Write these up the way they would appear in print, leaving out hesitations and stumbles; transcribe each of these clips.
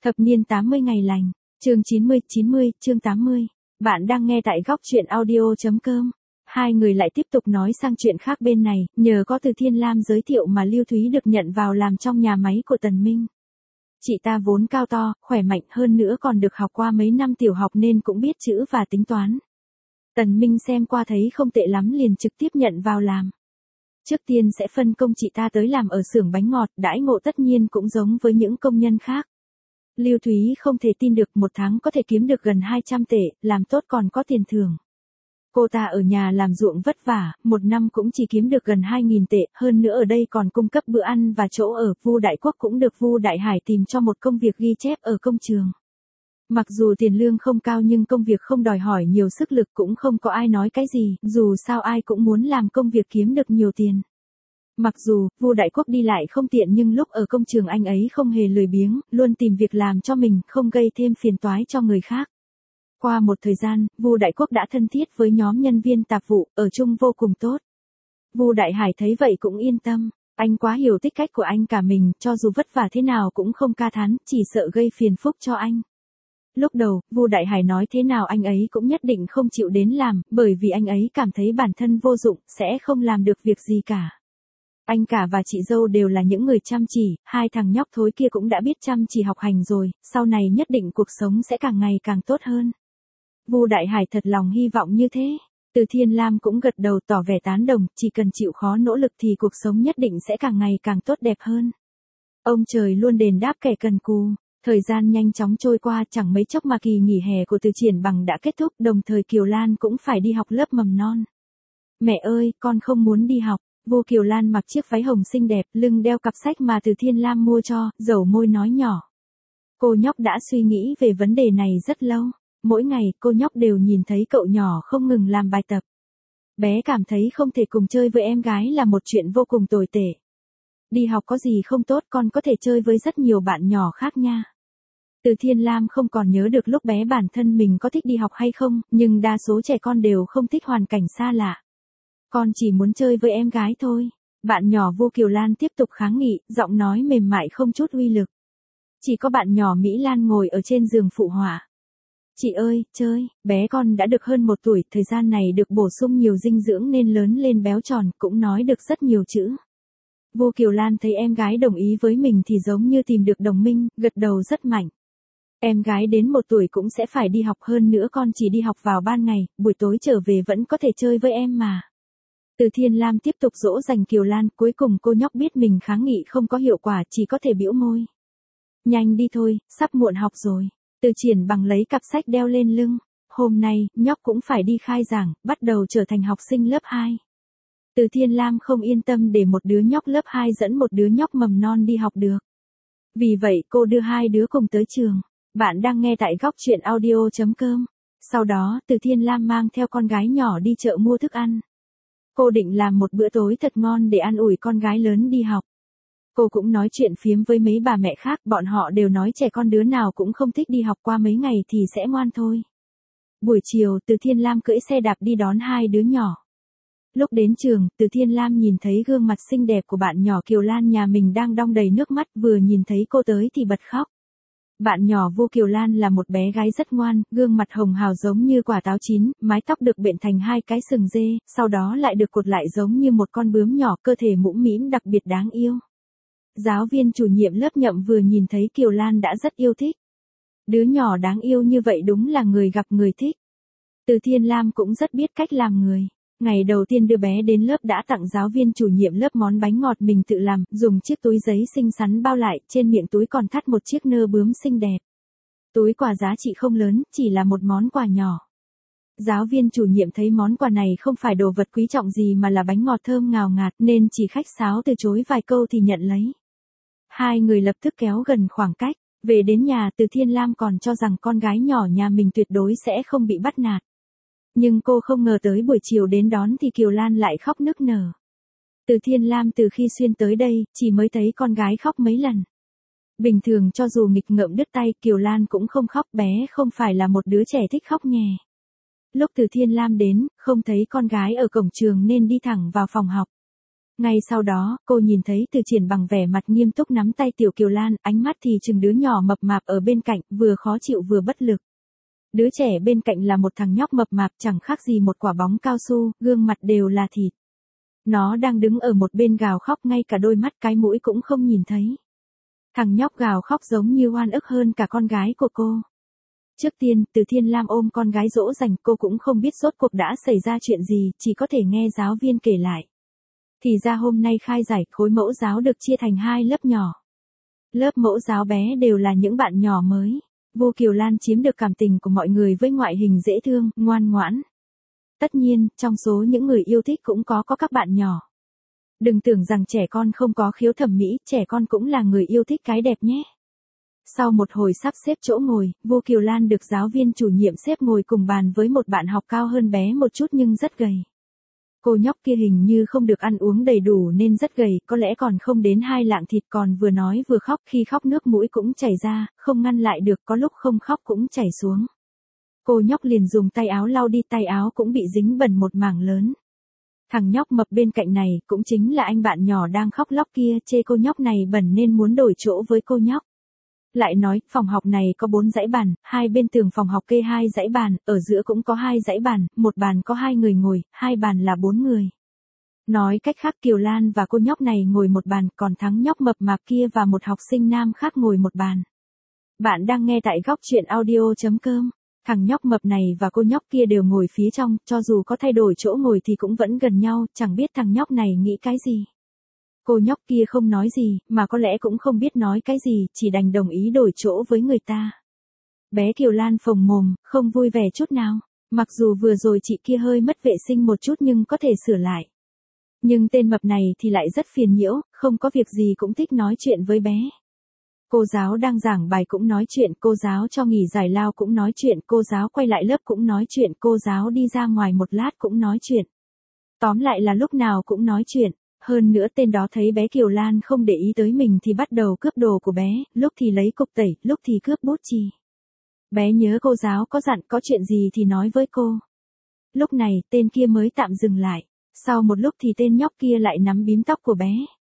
Thập niên 80 ngày lành, chương 90, chương 80. Bạn đang nghe tại góc truyện audio.com. Hai người lại tiếp tục nói sang chuyện khác bên này, nhờ có Từ Thiên Lam giới thiệu mà Lưu Thúy được nhận vào làm trong nhà máy của Tần Minh. Chị ta vốn cao to, khỏe mạnh hơn nữa còn được học qua mấy năm tiểu học nên cũng biết chữ và tính toán. Tần Minh xem qua thấy không tệ lắm liền trực tiếp nhận vào làm. Trước tiên sẽ phân công chị ta tới làm ở xưởng bánh ngọt, đãi ngộ tất nhiên cũng giống với những công nhân khác. Lưu Thúy không thể tin được một tháng có thể kiếm được gần 200 tệ, làm tốt còn có tiền thưởng. Cô ta ở nhà làm ruộng vất vả, một năm cũng chỉ kiếm được gần 2.000 tệ, hơn nữa ở đây còn cung cấp bữa ăn và chỗ ở. Vu Đại Quốc cũng được Vu Đại Hải tìm cho một công việc ghi chép ở công trường. Mặc dù tiền lương không cao nhưng công việc không đòi hỏi nhiều sức lực, cũng không có ai nói cái gì, dù sao ai cũng muốn làm công việc kiếm được nhiều tiền. Mặc dù Vu Đại Quốc đi lại không tiện nhưng lúc ở công trường anh ấy không hề lười biếng, luôn tìm việc làm cho mình, không gây thêm phiền toái cho người khác. Qua một thời gian, Vu Đại Quốc đã thân thiết với nhóm nhân viên tạp vụ, ở chung vô cùng tốt. Vu Đại Hải thấy vậy cũng yên tâm, anh quá hiểu tính cách của anh cả mình, cho dù vất vả thế nào cũng không ca thán, chỉ sợ gây phiền phức cho anh. Lúc đầu, Vu Đại Hải nói thế nào anh ấy cũng nhất định không chịu đến làm, bởi vì anh ấy cảm thấy bản thân vô dụng, sẽ không làm được việc gì cả. Anh cả và chị dâu đều là những người chăm chỉ, hai thằng nhóc thối kia cũng đã biết chăm chỉ học hành rồi, sau này nhất định cuộc sống sẽ càng ngày càng tốt hơn. Vu Đại Hải thật lòng hy vọng như thế. Từ Thiên Lam cũng gật đầu tỏ vẻ tán đồng, chỉ cần chịu khó nỗ lực thì cuộc sống nhất định sẽ càng ngày càng tốt đẹp hơn. Ông trời luôn đền đáp kẻ cần cù. Thời gian nhanh chóng trôi qua, chẳng mấy chốc mà kỳ nghỉ hè của Từ Triển Bằng đã kết thúc, đồng thời Kiều Lan cũng phải đi học lớp mầm non. Mẹ ơi, con không muốn đi học. Vu Kiều Lan mặc chiếc váy hồng xinh đẹp, lưng đeo cặp sách mà Từ Thiên Lam mua cho, dầu môi nói nhỏ. Cô nhóc đã suy nghĩ về vấn đề này rất lâu. Mỗi ngày, cô nhóc đều nhìn thấy cậu nhỏ không ngừng làm bài tập. Bé cảm thấy không thể cùng chơi với em gái là một chuyện vô cùng tồi tệ. Đi học có gì không tốt, con có thể chơi với rất nhiều bạn nhỏ khác nha. Từ Thiên Lam không còn nhớ được lúc bé bản thân mình có thích đi học hay không, nhưng đa số trẻ con đều không thích hoàn cảnh xa lạ. Con chỉ muốn chơi với em gái thôi. Bạn nhỏ Vu Kiều Lan tiếp tục kháng nghị, giọng nói mềm mại không chút uy lực. Chỉ có bạn nhỏ Mỹ Lan ngồi ở trên giường phụ họa. Chị ơi, chơi, bé con đã được hơn 1 tuổi, thời gian này được bổ sung nhiều dinh dưỡng nên lớn lên béo tròn, cũng nói được rất nhiều chữ. Vu Kiều Lan thấy em gái đồng ý với mình thì giống như tìm được đồng minh, gật đầu rất mạnh. Em gái đến 1 tuổi cũng sẽ phải đi học, hơn nữa con chỉ đi học vào ban ngày, buổi tối trở về vẫn có thể chơi với em mà. Từ Thiên Lam tiếp tục dỗ dành Kiều Lan, cuối cùng cô nhóc biết mình kháng nghị không có hiệu quả, chỉ có thể bĩu môi. Nhanh đi thôi, sắp muộn học rồi. Từ Triển Bằng lấy cặp sách đeo lên lưng. Hôm nay, nhóc cũng phải đi khai giảng, bắt đầu trở thành học sinh lớp 2. Từ Thiên Lam không yên tâm để một đứa nhóc lớp 2 dẫn một đứa nhóc mầm non đi học được. Vì vậy cô đưa hai đứa cùng tới trường. Bạn đang nghe tại góc truyện audio.com. Sau đó, Từ Thiên Lam mang theo con gái nhỏ đi chợ mua thức ăn. Cô định làm một bữa tối thật ngon để an ủi con gái lớn đi học. Cô cũng nói chuyện phiếm với mấy bà mẹ khác, bọn họ đều nói trẻ con đứa nào cũng không thích đi học, qua mấy ngày thì sẽ ngoan thôi. Buổi chiều, Từ Thiên Lam cưỡi xe đạp đi đón hai đứa nhỏ. Lúc đến trường, Từ Thiên Lam nhìn thấy gương mặt xinh đẹp của bạn nhỏ Kiều Lan nhà mình đang đong đầy nước mắt, vừa nhìn thấy cô tới thì bật khóc. Bạn nhỏ Vu Kiều Lan là một bé gái rất ngoan, gương mặt hồng hào giống như quả táo chín, mái tóc được bện thành 2 cái sừng dê, sau đó lại được cột lại giống như một con bướm nhỏ, cơ thể mũm mĩm đặc biệt đáng yêu. Giáo viên chủ nhiệm lớp Nhậm vừa nhìn thấy Kiều Lan đã rất yêu thích. Đứa nhỏ đáng yêu như vậy đúng là người gặp người thích. Từ Thiên Lam cũng rất biết cách làm người. Ngày đầu tiên đưa bé đến lớp đã tặng giáo viên chủ nhiệm lớp món bánh ngọt mình tự làm, dùng chiếc túi giấy xinh xắn bao lại, trên miệng túi còn thắt một chiếc nơ bướm xinh đẹp. Túi quà giá trị không lớn, chỉ là một món quà nhỏ. Giáo viên chủ nhiệm thấy món quà này không phải đồ vật quý trọng gì mà là bánh ngọt thơm ngào ngạt nên chỉ khách sáo từ chối vài câu thì nhận lấy. Hai người lập tức kéo gần khoảng cách, về đến nhà Từ Thiên Lam còn cho rằng con gái nhỏ nhà mình tuyệt đối sẽ không bị bắt nạt. Nhưng cô không ngờ tới buổi chiều đến đón thì Kiều Lan lại khóc nức nở. Từ Thiên Lam từ khi xuyên tới đây, chỉ mới thấy con gái khóc mấy lần. Bình thường cho dù nghịch ngợm đứt tay, Kiều Lan cũng không khóc, bé không phải là một đứa trẻ thích khóc nhè. Lúc Từ Thiên Lam đến, không thấy con gái ở cổng trường nên đi thẳng vào phòng học. Ngay sau đó, cô nhìn thấy Từ Triển bằng vẻ mặt nghiêm túc nắm tay Tiểu Kiều Lan, ánh mắt thì chừng đứa nhỏ mập mạp ở bên cạnh, vừa khó chịu vừa bất lực. Đứa trẻ bên cạnh là một thằng nhóc mập mạp chẳng khác gì một quả bóng cao su, gương mặt đều là thịt. Nó đang đứng ở một bên gào khóc, ngay cả đôi mắt cái mũi cũng không nhìn thấy. Thằng nhóc gào khóc giống như oan ức hơn cả con gái của cô. Trước tiên, Từ Thiên Lam ôm con gái dỗ dành, cô cũng không biết rốt cuộc đã xảy ra chuyện gì, chỉ có thể nghe giáo viên kể lại. Thì ra hôm nay khai giải, khối mẫu giáo được chia thành 2 lớp nhỏ. Lớp mẫu giáo bé đều là những bạn nhỏ mới. Vô Kiều Lan chiếm được cảm tình của mọi người với ngoại hình dễ thương, ngoan ngoãn. Tất nhiên, trong số những người yêu thích cũng có các bạn nhỏ. Đừng tưởng rằng trẻ con không có khiếu thẩm mỹ, trẻ con cũng là người yêu thích cái đẹp nhé. Sau một hồi sắp xếp chỗ ngồi, Vô Kiều Lan được giáo viên chủ nhiệm xếp ngồi cùng bàn với một bạn học cao hơn bé một chút nhưng rất gầy. Cô nhóc kia hình như không được ăn uống đầy đủ nên rất gầy, có lẽ còn không đến 2 lạng thịt, còn vừa nói vừa khóc, khi khóc nước mũi cũng chảy ra, không ngăn lại được, có lúc không khóc cũng chảy xuống. Cô nhóc liền dùng tay áo lau đi, tay áo cũng bị dính bẩn một mảng lớn. Thằng nhóc mập bên cạnh này, cũng chính là anh bạn nhỏ đang khóc lóc kia, chê cô nhóc này bẩn nên muốn đổi chỗ với cô nhóc. Lại nói, phòng học này có 4 dãy bàn, 2 bên tường phòng học kê 2 dãy bàn, ở giữa cũng có 2 dãy bàn, một bàn có 2 người ngồi, 2 bàn là 4 người. Nói cách khác, Kiều Lan và cô nhóc này ngồi một bàn, còn thằng nhóc mập mạp kia và một học sinh nam khác ngồi một bàn. Bạn đang nghe tại góc truyện audio.com. Thằng nhóc mập này và cô nhóc kia đều ngồi phía trong, cho dù có thay đổi chỗ ngồi thì cũng vẫn gần nhau, chẳng biết thằng nhóc này nghĩ cái gì. Cô nhóc kia không nói gì, mà có lẽ cũng không biết nói cái gì, chỉ đành đồng ý đổi chỗ với người ta. Bé Kiều Lan phồng mồm, không vui vẻ chút nào. Mặc dù vừa rồi chị kia hơi mất vệ sinh một chút nhưng có thể sửa lại. Nhưng tên mập này thì lại rất phiền nhiễu, không có việc gì cũng thích nói chuyện với bé. Cô giáo đang giảng bài cũng nói chuyện, cô giáo cho nghỉ giải lao cũng nói chuyện, cô giáo quay lại lớp cũng nói chuyện, cô giáo đi ra ngoài một lát cũng nói chuyện. Tóm lại là lúc nào cũng nói chuyện. Hơn nữa tên đó thấy bé Kiều Lan không để ý tới mình thì bắt đầu cướp đồ của bé, lúc thì lấy cục tẩy, lúc thì cướp bút chì. Bé nhớ cô giáo có dặn có chuyện gì thì nói với cô. Lúc này, tên kia mới tạm dừng lại. Sau một lúc thì tên nhóc kia lại nắm bím tóc của bé.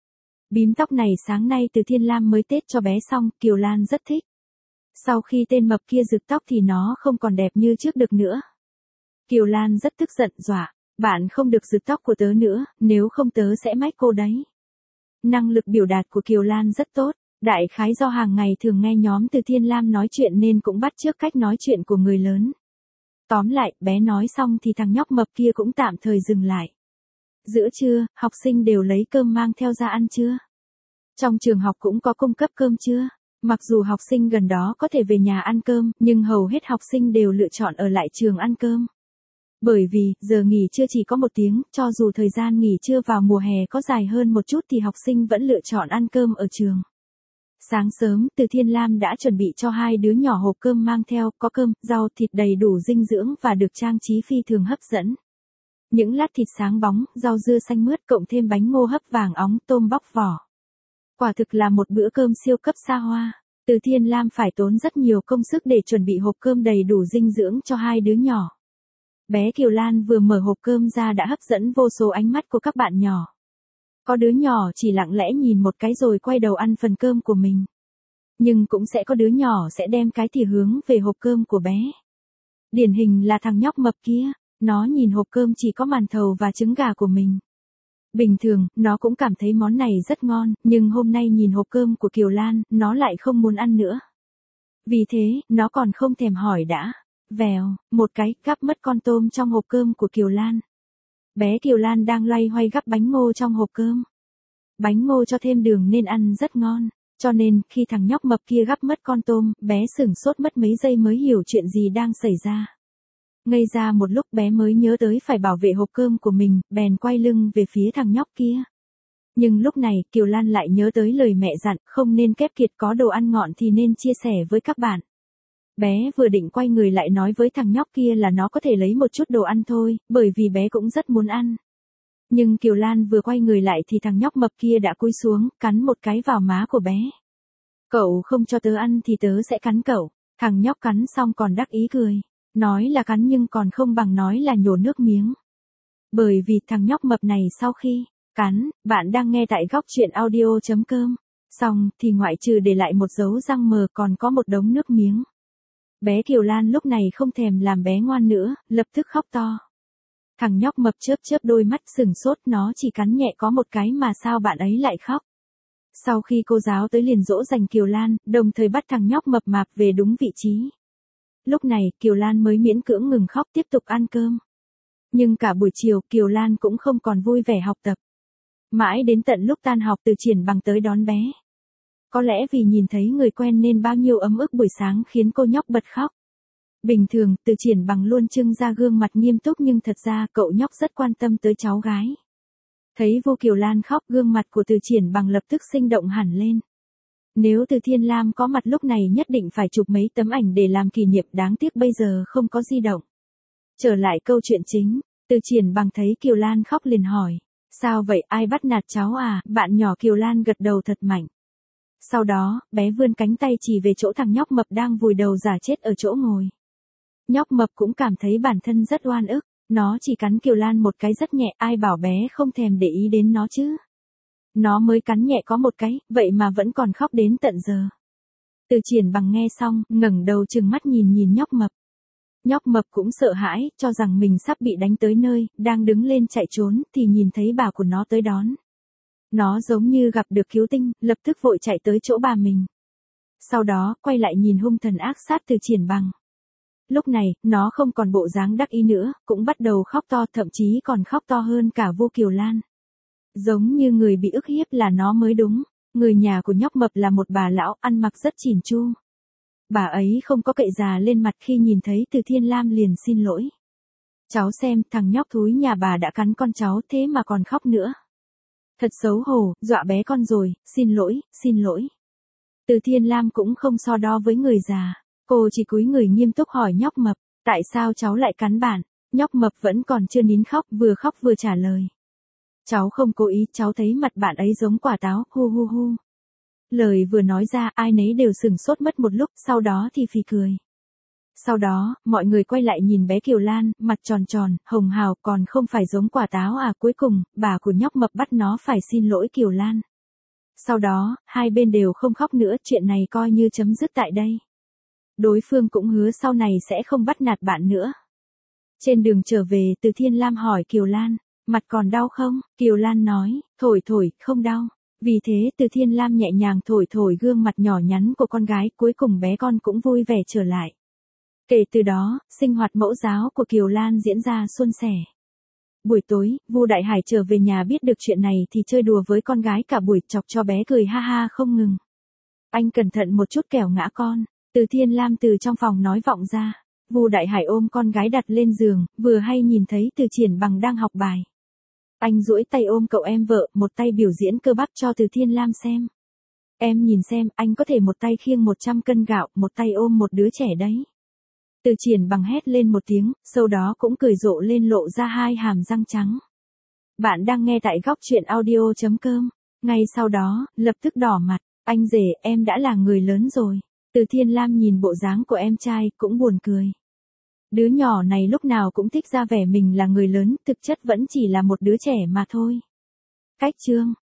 Bím tóc này sáng nay Từ Thiên Lam mới tết cho bé xong, Kiều Lan rất thích. Sau khi tên mập kia rực tóc thì nó không còn đẹp như trước được nữa. Kiều Lan rất tức giận, dọa. Bạn không được rực tóc của tớ nữa, nếu không tớ sẽ mách cô đấy. Năng lực biểu đạt của Kiều Lan rất tốt, đại khái do hàng ngày thường nghe nhóm Từ Thiên Lam nói chuyện nên cũng bắt chước cách nói chuyện của người lớn. Tóm lại, bé nói xong thì thằng nhóc mập kia cũng tạm thời dừng lại. Giữa trưa, học sinh đều lấy cơm mang theo ra ăn trưa. Trong trường học cũng có cung cấp cơm trưa. Mặc dù học sinh gần đó có thể về nhà ăn cơm, nhưng hầu hết học sinh đều lựa chọn ở lại trường ăn cơm. Bởi vì, giờ nghỉ trưa chỉ có 1 tiếng, cho dù thời gian nghỉ trưa vào mùa hè có dài hơn một chút thì học sinh vẫn lựa chọn ăn cơm ở trường. Sáng sớm, Từ Thiên Lam đã chuẩn bị cho 2 đứa nhỏ hộp cơm mang theo, có cơm, rau, thịt đầy đủ dinh dưỡng và được trang trí phi thường hấp dẫn. Những lát thịt sáng bóng, rau dưa xanh mướt cộng thêm bánh ngô hấp vàng óng, tôm bóc vỏ. Quả thực là một bữa cơm siêu cấp xa hoa. Từ Thiên Lam phải tốn rất nhiều công sức để chuẩn bị hộp cơm đầy đủ dinh dưỡng cho 2 đứa nhỏ. Bé Kiều Lan vừa mở hộp cơm ra đã hấp dẫn vô số ánh mắt của các bạn nhỏ. Có đứa nhỏ chỉ lặng lẽ nhìn một cái rồi quay đầu ăn phần cơm của mình. Nhưng cũng sẽ có đứa nhỏ sẽ đem cái thìa hướng về hộp cơm của bé. Điển hình là thằng nhóc mập kia, nó nhìn hộp cơm chỉ có màn thầu và trứng gà của mình. Bình thường, nó cũng cảm thấy món này rất ngon, nhưng hôm nay nhìn hộp cơm của Kiều Lan, nó lại không muốn ăn nữa. Vì thế, nó còn không thèm hỏi đã. Vèo, một cái, gắp mất con tôm trong hộp cơm của Kiều Lan. Bé Kiều Lan đang loay hoay gắp bánh ngô trong hộp cơm. Bánh ngô cho thêm đường nên ăn rất ngon. Cho nên, khi thằng nhóc mập kia gắp mất con tôm, bé sửng sốt mất mấy giây mới hiểu chuyện gì đang xảy ra. Ngây ra một lúc bé mới nhớ tới phải bảo vệ hộp cơm của mình, bèn quay lưng về phía thằng nhóc kia. Nhưng lúc này, Kiều Lan lại nhớ tới lời mẹ dặn, không nên kép kiệt, có đồ ăn ngọn thì nên chia sẻ với các bạn. Bé vừa định quay người lại nói với thằng nhóc kia là nó có thể lấy một chút đồ ăn thôi, bởi vì bé cũng rất muốn ăn. Nhưng Kiều Lan vừa quay người lại thì thằng nhóc mập kia đã cúi xuống, cắn một cái vào má của bé. Cậu không cho tớ ăn thì tớ sẽ cắn cậu. Thằng nhóc cắn xong còn đắc ý cười. Nói là cắn nhưng còn không bằng nói là nhổ nước miếng. Bởi vì thằng nhóc mập này sau khi Cắn, bạn đang nghe tại góc chuyện audio.com. Xong, thì ngoại trừ để lại một dấu răng mờ còn có một đống nước miếng. Bé Kiều Lan lúc này không thèm làm bé ngoan nữa, lập tức khóc to. Thằng nhóc mập chớp chớp đôi mắt sừng sốt, nó chỉ cắn nhẹ có một cái mà sao bạn ấy lại khóc. Sau khi cô giáo tới liền dỗ dành Kiều Lan, đồng thời bắt thằng nhóc mập mạp về đúng vị trí. Lúc này, Kiều Lan mới miễn cưỡng ngừng khóc tiếp tục ăn cơm. Nhưng cả buổi chiều, Kiều Lan cũng không còn vui vẻ học tập. Mãi đến tận lúc tan học Từ Triển Bằng tới đón bé. Có lẽ vì nhìn thấy người quen nên bao nhiêu ấm ức buổi sáng khiến cô nhóc bật khóc. Bình thường, Từ Triển Bằng luôn trưng ra gương mặt nghiêm túc nhưng thật ra cậu nhóc rất quan tâm tới cháu gái. Thấy Vu Kiều Lan khóc, gương mặt của Từ Triển Bằng lập tức sinh động hẳn lên. Nếu Từ Thiên Lam có mặt lúc này nhất định phải chụp mấy tấm ảnh để làm kỷ niệm, đáng tiếc bây giờ không có di động. Trở lại câu chuyện chính, Từ Triển Bằng thấy Kiều Lan khóc liền hỏi. Sao vậy, ai bắt nạt cháu à? Bạn nhỏ Kiều Lan gật đầu thật mạnh. Sau đó, bé vươn cánh tay chỉ về chỗ thằng nhóc mập đang vùi đầu giả chết ở chỗ ngồi. Nhóc mập cũng cảm thấy bản thân rất oan ức, nó chỉ cắn Kiều Lan một cái rất nhẹ, ai bảo bé không thèm để ý đến nó chứ. Nó mới cắn nhẹ có một cái, vậy mà vẫn còn khóc đến tận giờ. Từ Triển Bằng nghe xong, ngẩng đầu trừng mắt nhìn nhóc mập. Nhóc mập cũng sợ hãi, cho rằng mình sắp bị đánh tới nơi, đang đứng lên chạy trốn, thì nhìn thấy bà của nó tới đón. Nó giống như gặp được cứu tinh, lập tức vội chạy tới chỗ bà mình. Sau đó, quay lại nhìn hung thần ác sát Từ Triển Bằng. Lúc này, nó không còn bộ dáng đắc ý nữa, cũng bắt đầu khóc to, thậm chí còn khóc to hơn cả Vu Kiều Lan. Giống như người bị ức hiếp là nó mới đúng. Người nhà của nhóc mập là một bà lão, ăn mặc rất chỉn chu. Bà ấy không có cậy già lên mặt khi nhìn thấy Từ Thiên Lam liền xin lỗi. Cháu xem, thằng nhóc thúi nhà bà đã cắn con cháu thế mà còn khóc nữa. Thật xấu hổ, dọa bé con rồi, xin lỗi, xin lỗi. Từ Thiên Lam cũng không so đo với người già. Cô chỉ cúi người nghiêm túc hỏi nhóc mập, tại sao cháu lại cắn bạn? Nhóc mập vẫn còn chưa nín khóc vừa trả lời. Cháu không cố ý, cháu thấy mặt bạn ấy giống quả táo, hu hu hu. Lời vừa nói ra, ai nấy đều sửng sốt mất một lúc, sau đó thì phì cười. Sau đó, mọi người quay lại nhìn bé Kiều Lan, mặt tròn tròn, hồng hào, còn không phải giống quả táo à? Cuối cùng, bà của nhóc mập bắt nó phải xin lỗi Kiều Lan. Sau đó, hai bên đều không khóc nữa, chuyện này coi như chấm dứt tại đây. Đối phương cũng hứa sau này sẽ không bắt nạt bạn nữa. Trên đường trở về, Từ Thiên Lam hỏi Kiều Lan, mặt còn đau không? Kiều Lan nói, thổi, không đau. Vì thế Từ Thiên Lam nhẹ nhàng thổi gương mặt nhỏ nhắn của con gái, cuối cùng bé con cũng vui vẻ trở lại. Kể từ đó, sinh hoạt mẫu giáo của Kiều Lan diễn ra suôn sẻ. Buổi tối, Vu Đại Hải trở về nhà biết được chuyện này thì chơi đùa với con gái cả buổi, chọc cho bé cười ha ha không ngừng. Anh cẩn thận một chút kẻo ngã con. Từ Thiên Lam từ trong phòng nói vọng ra. Vu Đại Hải ôm con gái đặt lên giường, vừa hay nhìn thấy Từ Triển Bằng đang học bài. Anh duỗi tay ôm cậu em vợ, một tay biểu diễn cơ bắp cho Từ Thiên Lam xem. Em nhìn xem, anh có thể một tay khiêng 100 cân gạo, một tay ôm một đứa trẻ đấy. Từ Triển Bằng hét lên một tiếng, sau đó cũng cười rộ lên lộ ra hai hàm răng trắng. Bạn đang nghe tại góc chuyện audio.com. Ngay sau đó, lập tức đỏ mặt, anh rể, em đã là người lớn rồi. Từ Thiên Lam nhìn bộ dáng của em trai, cũng buồn cười. Đứa nhỏ này lúc nào cũng thích ra vẻ mình là người lớn, thực chất vẫn chỉ là một đứa trẻ mà thôi. Cách chương